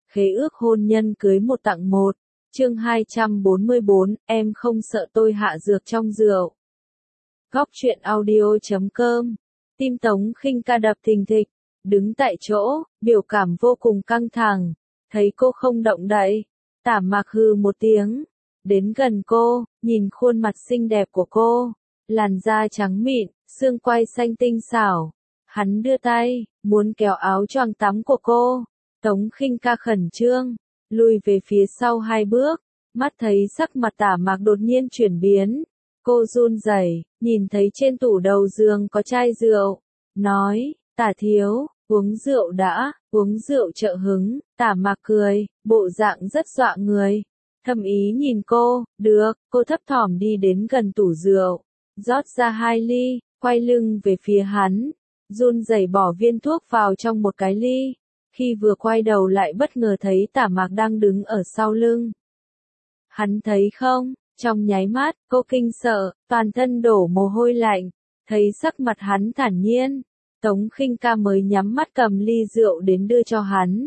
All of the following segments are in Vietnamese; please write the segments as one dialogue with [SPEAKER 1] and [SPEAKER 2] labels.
[SPEAKER 1] Khế ước hôn nhân cưới một tặng một. Chương 244, em không sợ tôi hạ dược trong rượu. Góc truyện audio.com. Tim Tống Khinh Ca đập thình thịch, đứng tại chỗ, biểu cảm vô cùng căng thẳng. Thấy cô không động đậy, Tả Mạc hừ một tiếng, đến gần cô, nhìn khuôn mặt xinh đẹp của cô, làn da trắng mịn, xương quai xanh tinh xảo. Hắn đưa tay, muốn kéo áo choàng tắm của cô. Tống Khinh Ca khẩn trương, lùi về phía sau 2 bước, mắt thấy sắc mặt Tả Mạc đột nhiên chuyển biến. Cô run rẩy, nhìn thấy trên tủ đầu giường có chai rượu, nói, Tả thiếu, uống rượu đã, uống rượu trợ hứng. Tả Mạc cười, bộ dạng rất dọa người. Thâm ý nhìn cô, được, cô thấp thỏm đi đến gần tủ rượu, rót ra 2 ly, quay lưng về phía hắn, run rẩy bỏ viên thuốc vào trong một cái ly. Khi vừa quay đầu lại bất ngờ thấy Tả Mạc đang đứng ở sau lưng. Hắn thấy không, trong nháy mắt, cô kinh sợ, toàn thân đổ mồ hôi lạnh, thấy sắc mặt hắn thản nhiên. Tống Khinh Ca mới nhắm mắt cầm ly rượu đến đưa cho hắn.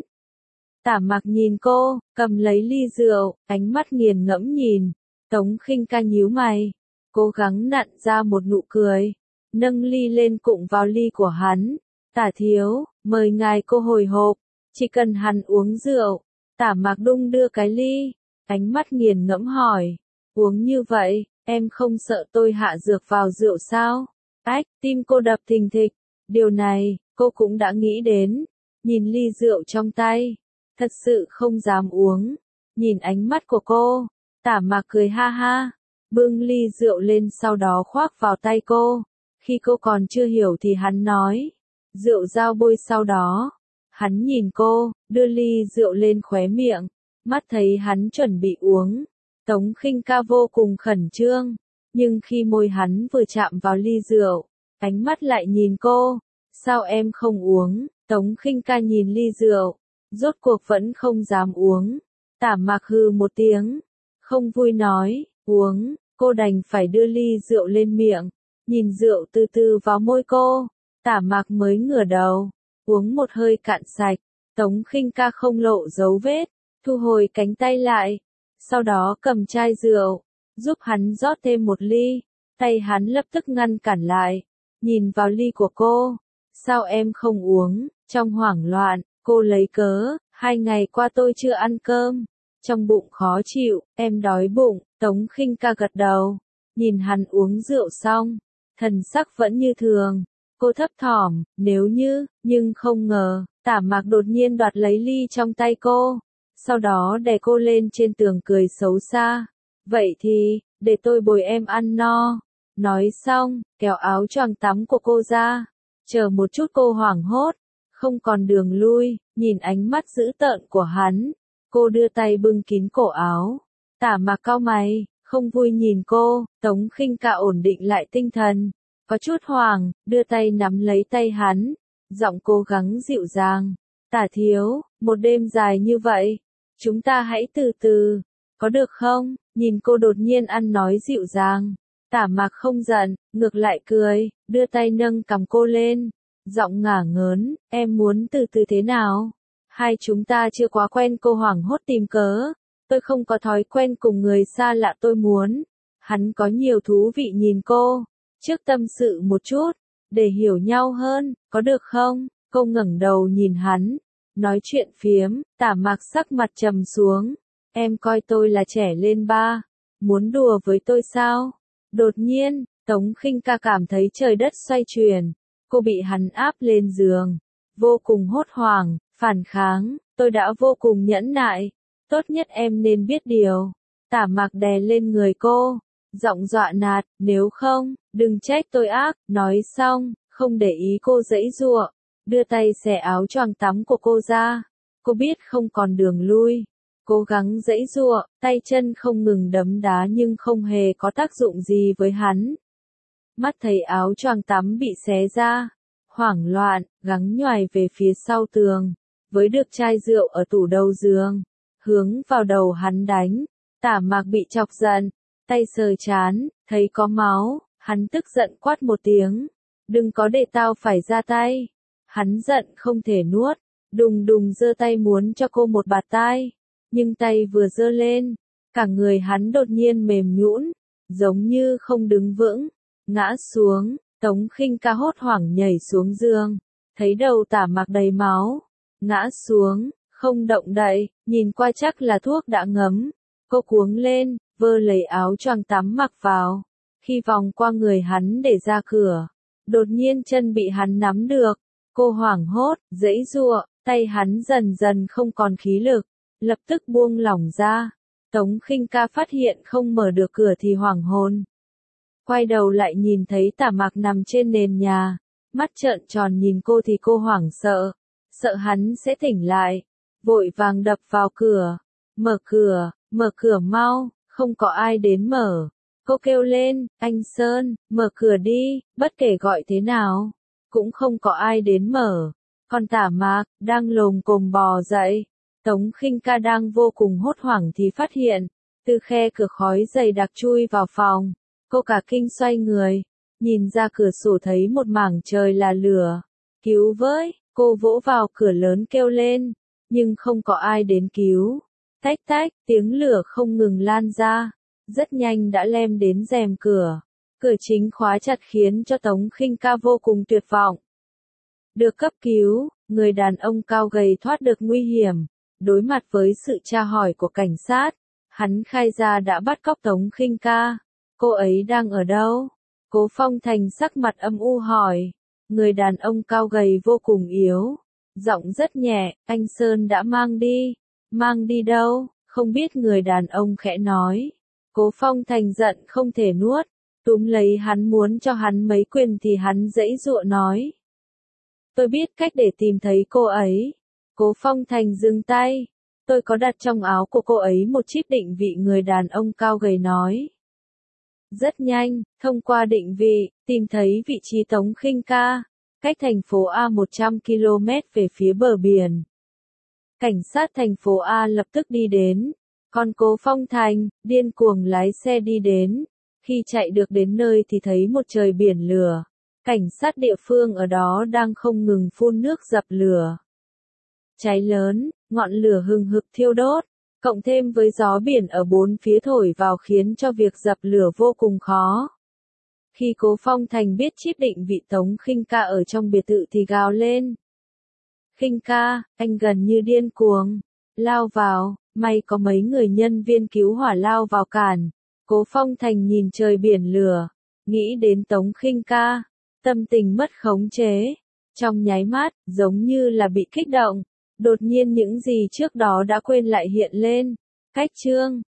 [SPEAKER 1] Tả Mạc nhìn cô, cầm lấy ly rượu, ánh mắt nghiền ngẫm nhìn. Tống Khinh Ca nhíu mày, cố gắng nặn ra một nụ cười, nâng ly lên cụng vào ly của hắn. Tả thiếu, mời ngài. Cô hồi hộp, chỉ cần hắn uống rượu. Tả Mạc đung đưa cái ly, ánh mắt nghiền ngẫm hỏi, uống như vậy, em không sợ tôi hạ dược vào rượu sao? Ách, tim cô đập thình thịch, điều này, cô cũng đã nghĩ đến. Nhìn ly rượu trong tay, thật sự không dám uống. Nhìn ánh mắt của cô, Tả Mạc cười ha ha, bưng ly rượu lên sau đó khoác vào tay cô. Khi cô còn chưa hiểu thì hắn nói, rượu giao bôi. Sau đó, hắn nhìn cô, đưa ly rượu lên khóe miệng, mắt thấy hắn chuẩn bị uống. Tống Khinh Ca vô cùng khẩn trương, nhưng khi môi hắn vừa chạm vào ly rượu, ánh mắt lại nhìn cô. Sao em không uống? Tống Khinh Ca nhìn ly rượu, rốt cuộc vẫn không dám uống. Tả Mạc hừ một tiếng, không vui nói, uống. Cô đành phải đưa ly rượu lên miệng, nhìn rượu từ từ vào môi cô. Tả Mạc mới ngửa đầu, uống một hơi cạn sạch. Tống Khinh Ca không lộ dấu vết, thu hồi cánh tay lại, sau đó cầm chai rượu, giúp hắn rót thêm một ly. Tay hắn lập tức ngăn cản lại, nhìn vào ly của cô. Sao em không uống? Trong hoảng loạn, cô lấy cớ, 2 ngày qua tôi chưa ăn cơm, trong bụng khó chịu, em đói bụng. Tống Khinh Ca gật đầu, nhìn hắn uống rượu xong, thần sắc vẫn như thường. Cô thấp thỏm, nếu như, nhưng không ngờ, Tả Mạc đột nhiên đoạt lấy ly trong tay cô, sau đó đè cô lên trên tường cười xấu xa. Vậy thì, để tôi bồi em ăn no. Nói xong, kéo áo choàng tắm của cô ra. Chờ một chút, cô hoảng hốt, không còn đường lui, nhìn ánh mắt dữ tợn của hắn. Cô đưa tay bưng kín cổ áo. Tả Mạc cau mày, không vui nhìn cô. Tống Khinh Ca ổn định lại tinh thần, có chút hoảng, đưa tay nắm lấy tay hắn, giọng cố gắng dịu dàng. Tả thiếu, một đêm dài như vậy, chúng ta hãy từ từ, có được không? Nhìn cô đột nhiên ăn nói dịu dàng, Tả Mạc không giận, ngược lại cười, đưa tay nâng cằm cô lên, giọng ngả ngớn, em muốn từ từ thế nào? Hai chúng ta chưa quá quen. Cô hoảng hốt tìm cớ, tôi không có thói quen cùng người xa lạ. Tôi muốn. Hắn có nhiều thú vị nhìn cô, trước tâm sự một chút, để hiểu nhau hơn, có được không? Cô ngẩng đầu nhìn hắn, nói chuyện phiếm. Tả Mạc sắc mặt trầm xuống, em coi tôi là trẻ lên ba, muốn đùa với tôi sao? Đột nhiên, Tống Khinh Ca cảm thấy trời đất xoay chuyển, cô bị hắn áp lên giường, vô cùng hốt hoảng, phản kháng. Tôi đã vô cùng nhẫn nại, tốt nhất em nên biết điều. Tả Mạc đè lên người cô, giọng dọa nạt, nếu không, đừng trách tôi ác. Nói xong, không để ý cô giãy giụa, đưa tay xẻ áo choàng tắm của cô ra. Cô biết không còn đường lui, cố gắng giãy giụa, tay chân không ngừng đấm đá nhưng không hề có tác dụng gì với hắn. Mắt thấy áo choàng tắm bị xé ra, hoảng loạn, gắng nhoài về phía sau tường, với được chai rượu ở tủ đầu giường, hướng vào đầu hắn đánh. Tả Mạc bị chọc giận, tay sờ trán, thấy có máu, hắn tức giận quát một tiếng, đừng có để tao phải ra tay. Hắn giận không thể nuốt, Đùng đùng giơ tay muốn cho cô một bạt tai, nhưng tay vừa giơ lên, cả người hắn đột nhiên mềm nhũn, giống như không đứng vững, ngã xuống. Tống Khinh Ca hốt hoảng nhảy xuống giường, thấy đầu Tả Mạc đầy máu, ngã xuống, không động đậy, nhìn qua chắc là thuốc đã ngấm. Cô cuống lên, vơ lấy áo choàng tắm mặc vào, khi vòng qua người hắn để ra cửa, đột nhiên chân bị hắn nắm được, cô hoảng hốt, giãy giụa, tay hắn dần dần không còn khí lực, lập tức buông lỏng ra. Tống Khinh Ca phát hiện không mở được cửa thì hoảng hồn. Quay đầu lại nhìn thấy Tả Mạc nằm trên nền nhà, mắt trợn tròn nhìn cô thì cô hoảng sợ, sợ hắn sẽ tỉnh lại, vội vàng đập vào cửa, mở cửa mau, không có ai đến mở. Cô kêu lên, anh Sơn, mở cửa đi, bất kể gọi thế nào, cũng không có ai đến mở. Còn Tả Mạc, đang lồm cồm bò dậy, Tống Khinh Ca đang vô cùng hốt hoảng thì phát hiện, từ khe cửa khói dày đặc chui vào phòng. Cô cả kinh xoay người, nhìn ra cửa sổ thấy một mảng trời là lửa. Cứu với, cô vỗ vào cửa lớn kêu lên, nhưng không có ai đến cứu. Tách tách, tiếng lửa không ngừng lan ra, rất nhanh đã lem đến rèm cửa. Cửa chính khóa chặt khiến cho Tống Khinh Ca vô cùng tuyệt vọng. Được cấp cứu, người đàn ông cao gầy thoát được nguy hiểm. Đối mặt với sự tra hỏi của cảnh sát, hắn khai ra đã bắt cóc Tống Khinh Ca. Cô ấy đang ở đâu? Cố Phong Thành sắc mặt âm u hỏi. Người đàn ông cao gầy vô cùng yếu, giọng rất nhẹ, anh Sơn đã mang đi. Mang đi đâu? Không biết, người đàn ông khẽ nói. Cố Phong Thành giận không thể nuốt, túm lấy hắn muốn cho hắn mấy quyền thì hắn giãy giụa nói. Tôi biết cách để tìm thấy cô ấy. Cố Phong Thành dừng tay. Tôi có đặt trong áo của cô ấy một chip định vị, người đàn ông cao gầy nói. Rất nhanh, thông qua định vị, tìm thấy vị trí Tống Khinh Ca, cách thành phố A 100 km về phía bờ biển. Cảnh sát thành phố A lập tức đi đến, còn Cố Phong Thành, điên cuồng lái xe đi đến. Khi chạy được đến nơi thì thấy một trời biển lửa. Cảnh sát địa phương ở đó đang không ngừng phun nước dập lửa. Cháy lớn, ngọn lửa hừng hực thiêu đốt, cộng thêm với gió biển ở bốn phía thổi vào khiến cho việc dập lửa vô cùng khó. Khi Cố Phong Thành biết chip định vị Tống Khinh Ca ở trong biệt thự thì gào lên. Khinh Ca, anh gần như điên cuồng, lao vào, may có mấy người nhân viên cứu hỏa lao vào cản. Cố Phong Thành nhìn trời biển lửa, nghĩ đến Tống Khinh Ca, tâm tình mất khống chế. Trong nháy mắt, giống như là bị kích động, đột nhiên những gì trước đó đã quên lại hiện lên. Cách chương